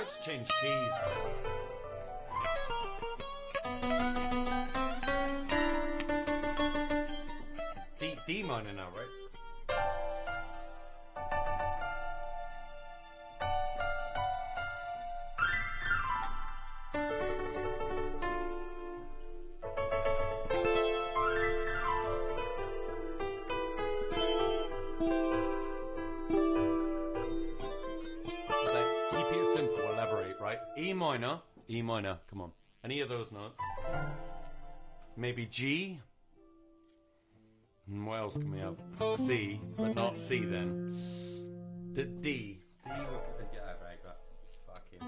Let's change keys. D minor now, right? Keep it simple, elaborate, right? E minor, come on. Any of those notes. Maybe G. What else can we have? C, but not C then. The D. Yeah, right, fucking.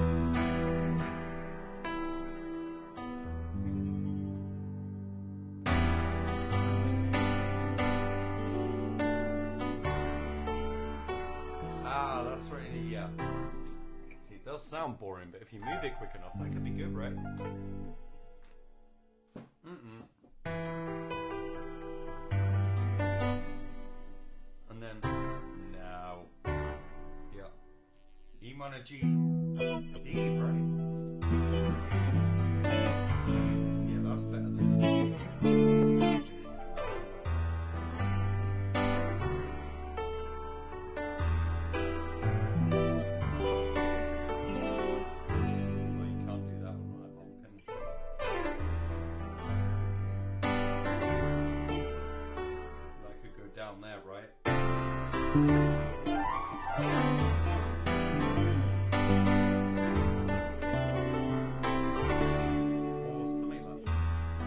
Ah, that's right, yeah. See, it does sound boring, but if you move it quick enough, that could be good, right? And then, now, yeah, E minor G, D, right? Yeah, that's better than this. Down there, right? Or something like that.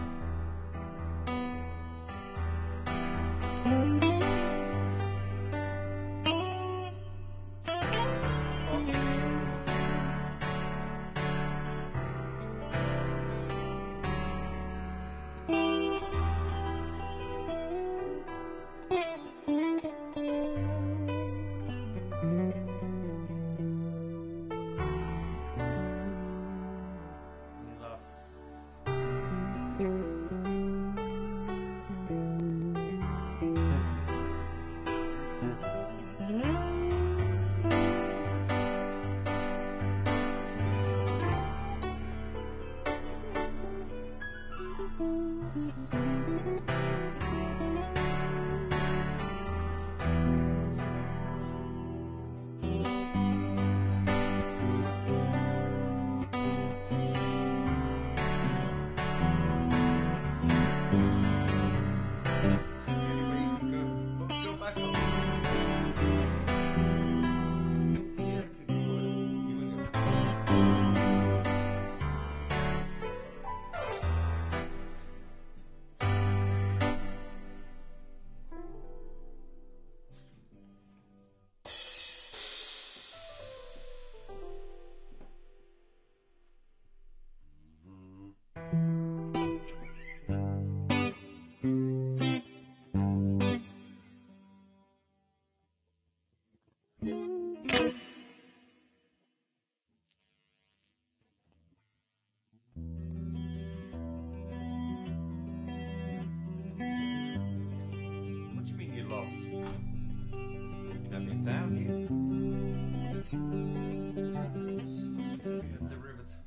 What do you mean you lost? You've not been found yet. Must be a derivative.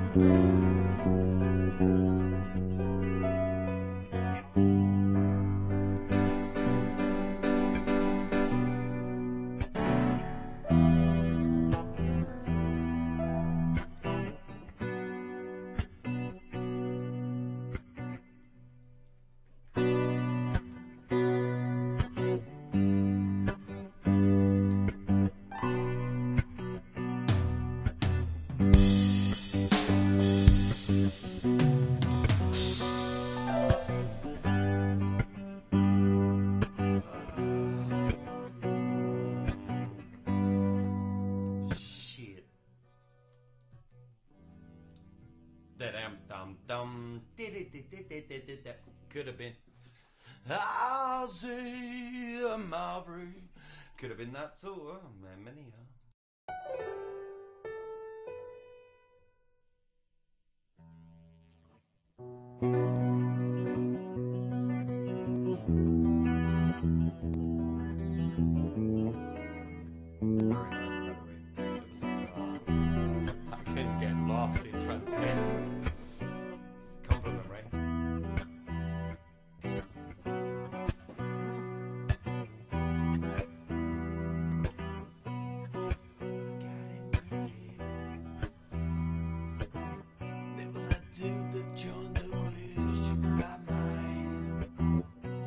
Could have been Asia Maverick. Could have been that too. Oh, man, many. Very nice, by the way. I couldn't get lost in translation. It's a compliment, right? There was a dude that joined the question by mine.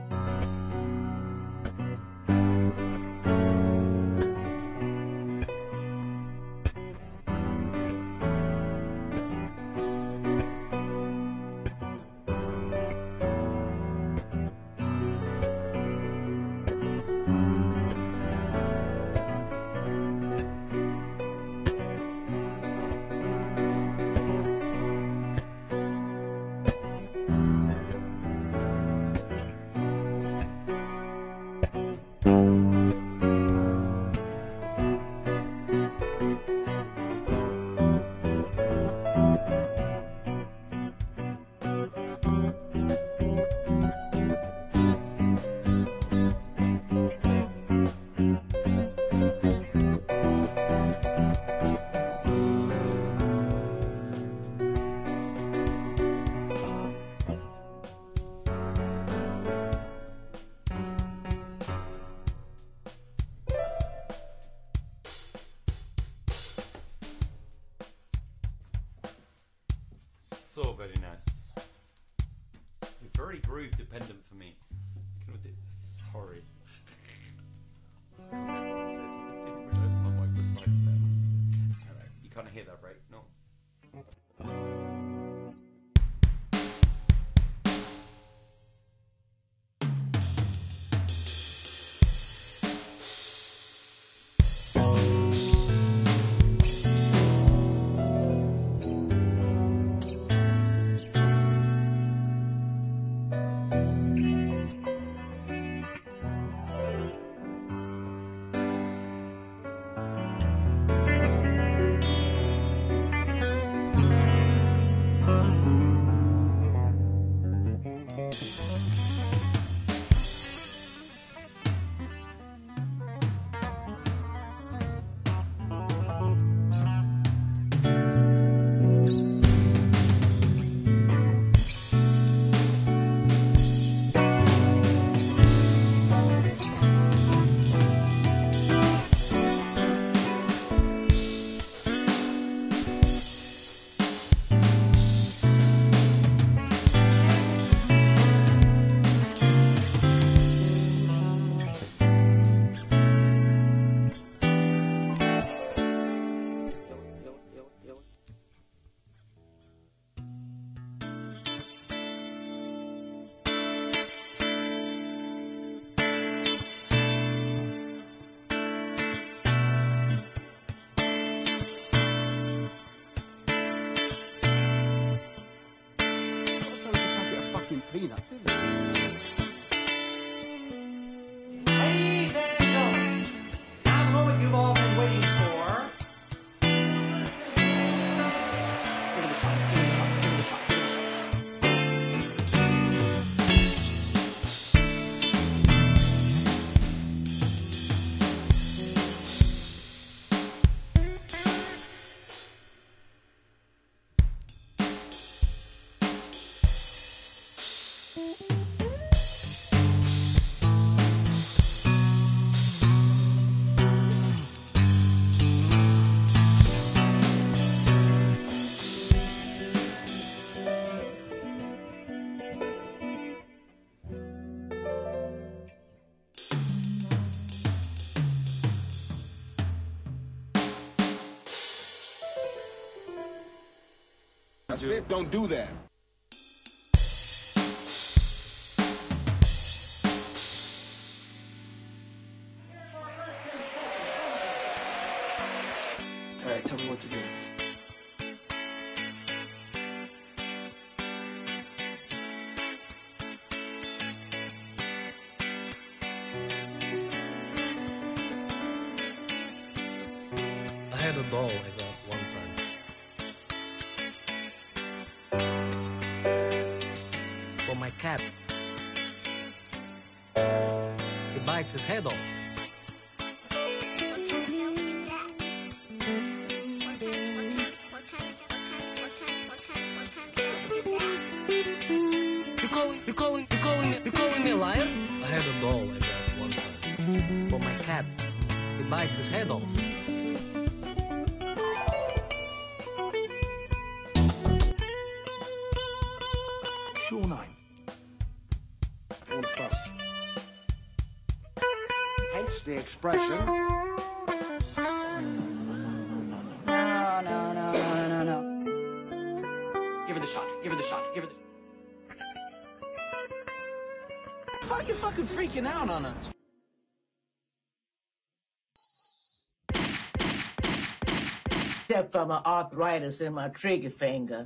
So very nice. Very groove dependent for me. Sorry. I didn't realise my mic was like that. Alright, you can't hear that, right? No. Peanuts, is it? Ladies and gentlemen, now the moment you've all been waiting for. Give it a shot, give it a shot, give it a shot, give it a shot. said don't do that. All right, tell me what to do. I had a doll like that one time. For my cat. He bite his head off. You calling me a liar? I had a doll like that one time. For my cat. He bite his head off. Sure name. All fuss. Hence the expression. No. Give her the shot. Give her the shot. Give her the. Fuck, you're fucking freaking out on us. Except for my arthritis in my trigger finger.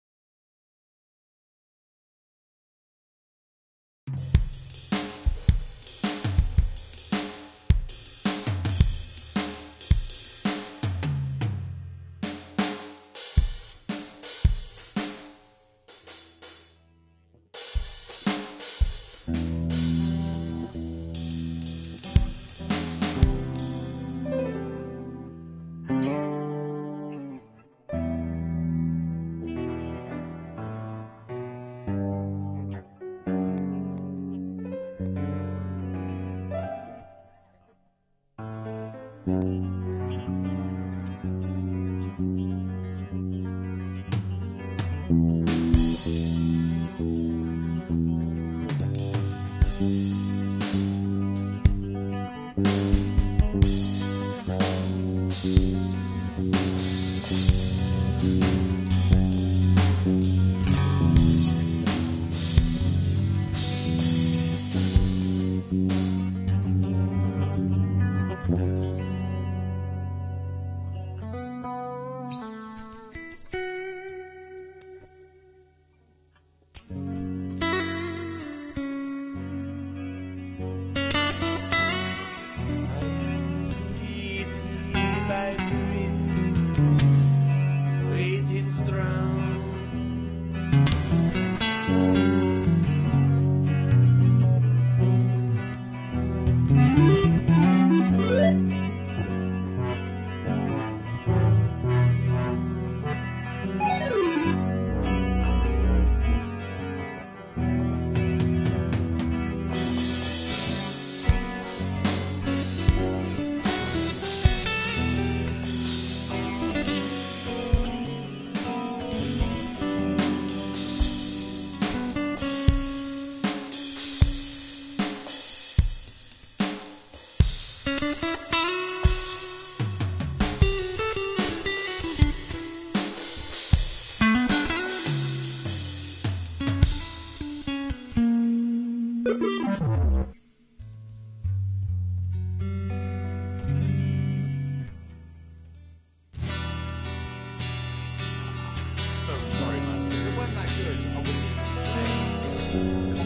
So sorry, man. If it weren't that good, I wouldn't even play. It's a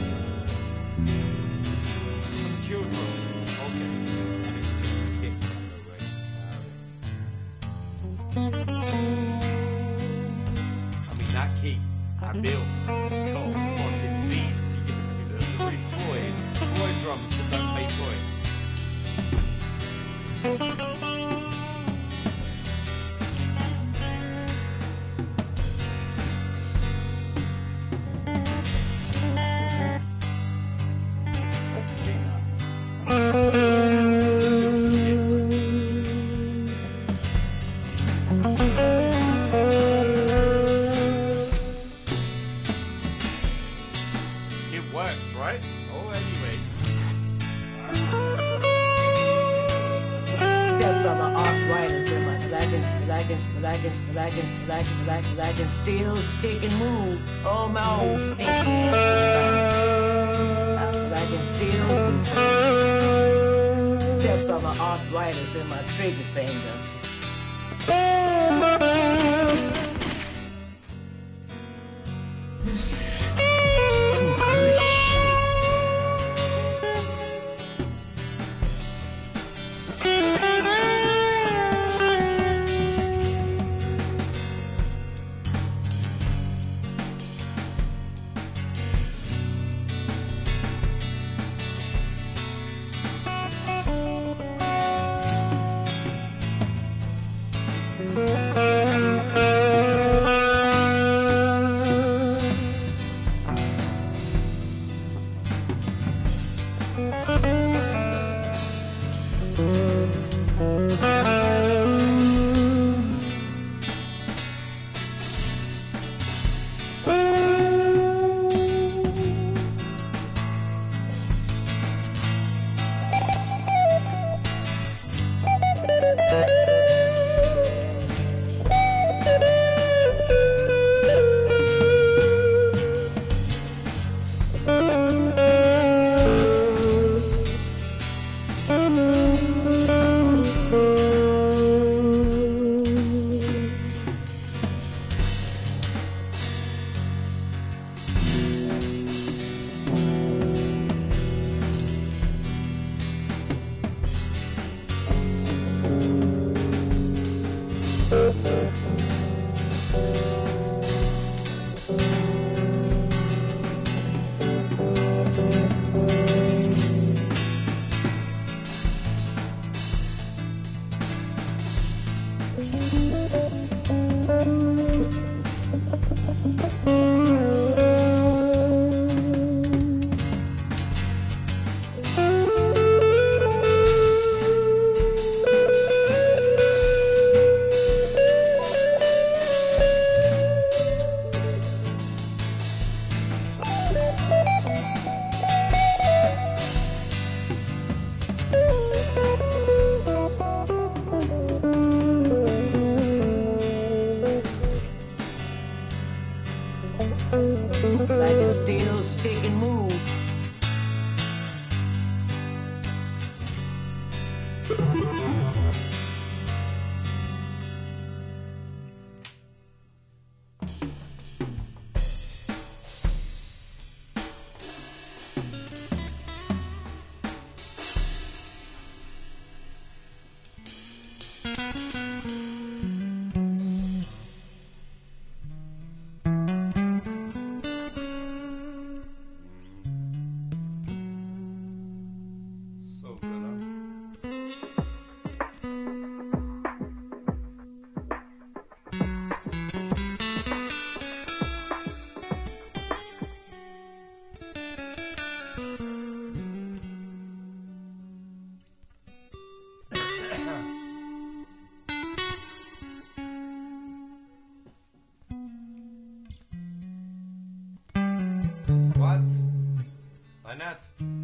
compliment. Some children's. Okay. I mean, kick that away. I mean, that key I built. It's called fucking beast. You know, it's a really Floyd drums that don't pay Floyd. It works, right? Oh, anyway. Except for can still stick and move. Oh, my old stinky ass is back. I can still except for my arthritis in my trigger finger. I can still stick and move. So good, huh? What? Why not?